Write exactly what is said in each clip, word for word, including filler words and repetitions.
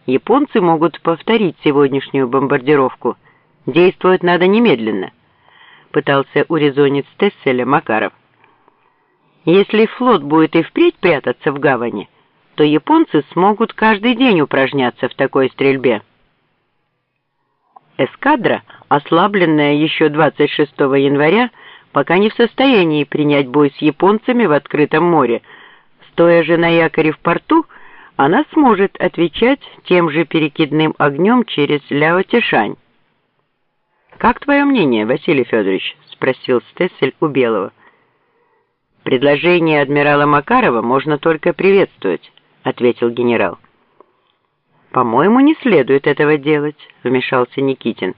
японцы могут повторить сегодняшнюю бомбардировку. Действовать надо немедленно», — пытался урезонить Стесселя Макаров. «Если флот будет и впредь прятаться в гавани, то японцы смогут каждый день упражняться в такой стрельбе». Эскадра, ослабленная еще двадцать шестого января, пока не в состоянии принять бой с японцами в открытом море. Стоя же на якоре в порту, она сможет отвечать тем же перекидным огнем через Ляо-Тишань. «Как твое мнение, Василий Федорович?» — спросил Стессель у Белого. «Предложение адмирала Макарова можно только приветствовать», — ответил генерал. «По-моему, не следует этого делать», — вмешался Никитин.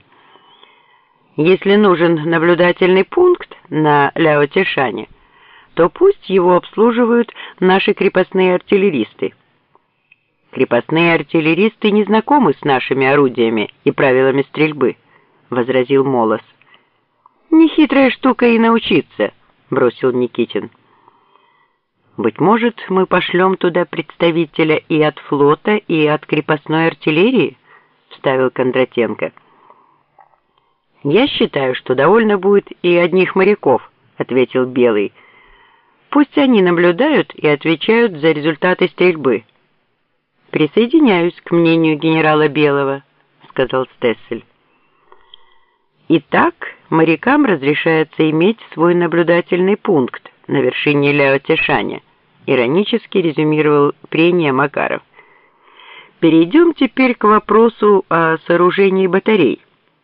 «Если нужен наблюдательный пункт на Ляо-Тишане, то пусть его обслуживают наши крепостные артиллеристы». «Крепостные артиллеристы не знакомы с нашими орудиями и правилами стрельбы», — возразил Молос. «Нехитрая штука и научиться», — бросил Никитин. «Быть может, мы пошлем туда представителя и от флота, и от крепостной артиллерии?» — вставил Кондратенко. «Я считаю, что довольно будет и одних моряков», — ответил Белый. «Пусть они наблюдают и отвечают за результаты стрельбы». «Присоединяюсь к мнению генерала Белого», — сказал Стессель. «Итак, морякам разрешается иметь свой наблюдательный пункт на вершине Ляо-Тишаня», — иронически резюмировал прения Макаров. «Перейдем теперь к вопросу о сооружении батарей.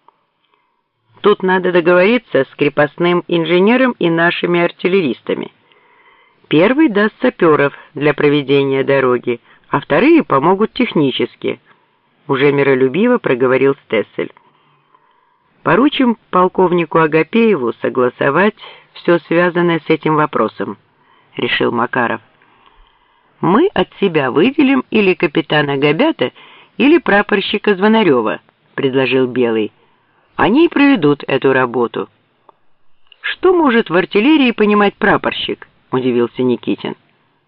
Тут надо договориться с крепостным инженером и нашими артиллеристами. Первый даст саперов для проведения дороги, а вторые помогут технически», — уже миролюбиво проговорил Стессель. «Поручим полковнику Агапееву согласовать все связанное с этим вопросом», — решил Макаров. «Мы от себя выделим или капитана Габята, или прапорщика Звонарева», — предложил Белый. «Они и проведут эту работу». «Что может в артиллерии понимать прапорщик?» — удивился Никитин.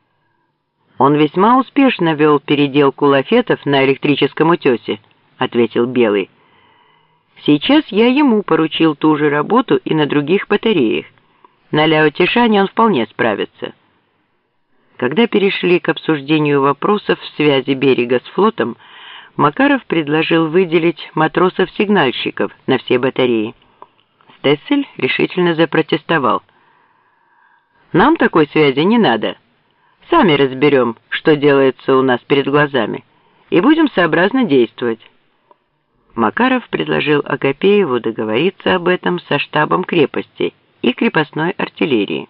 «Он весьма успешно вел переделку лафетов на электрическом утесе», — ответил Белый. «Сейчас я ему поручил ту же работу и на других батареях. На Ляо-Тишане он вполне справится». Когда перешли к обсуждению вопросов связи берега с флотом, Макаров предложил выделить матросов-сигнальщиков на все батареи. Стессель решительно запротестовал. «Нам такой связи не надо. Сами разберем, что делается у нас перед глазами, и будем сообразно действовать». Макаров предложил Агапееву договориться об этом со штабом крепости и крепостной артиллерии.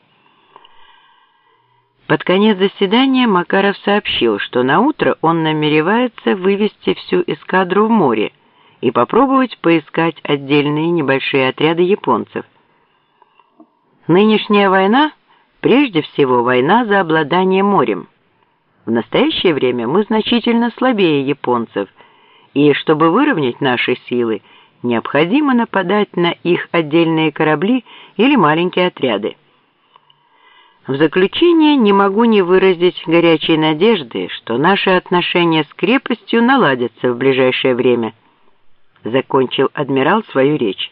Под конец заседания Макаров сообщил, что наутро он намеревается вывести всю эскадру в море и попробовать поискать отдельные небольшие отряды японцев. «Нынешняя война прежде всего война за обладание морем. В настоящее время мы значительно слабее японцев, и чтобы выровнять наши силы, необходимо нападать на их отдельные корабли или маленькие отряды. В заключение не могу не выразить горячей надежды, что наши отношения с крепостью наладятся в ближайшее время», — закончил адмирал свою речь.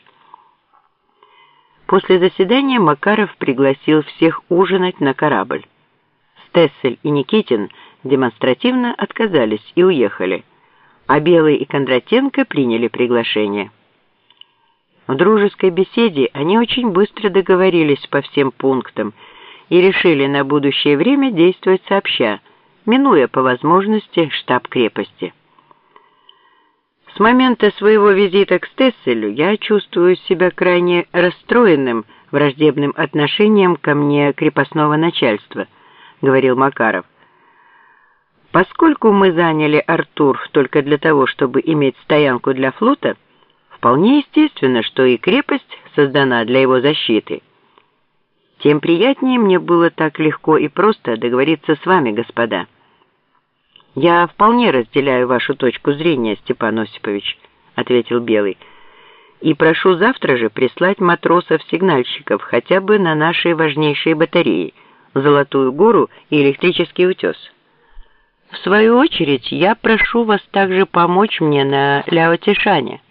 После заседания Макаров пригласил всех ужинать на корабль. Стессель и Никитин демонстративно отказались и уехали, а Белый и Кондратенко приняли приглашение. В дружеской беседе они очень быстро договорились по всем пунктам и решили на будущее время действовать сообща, минуя по возможности штаб крепости. С момента своего визита к Стесселю я чувствую себя крайне расстроенным враждебным отношением ко мне крепостного начальства, говорил Макаров. Поскольку мы заняли Артур только для того, чтобы иметь стоянку для флота, вполне естественно, что и крепость создана для его защиты. Тем приятнее мне было так легко и просто договориться с вами, господа. «Я вполне разделяю вашу точку зрения, Степан Осипович», — ответил Белый, «и прошу завтра же прислать матросов-сигнальщиков хотя бы на наши важнейшие батареи — Золотую гору и Электрический утес». В свою очередь, я прошу вас также помочь мне на Ляотишане.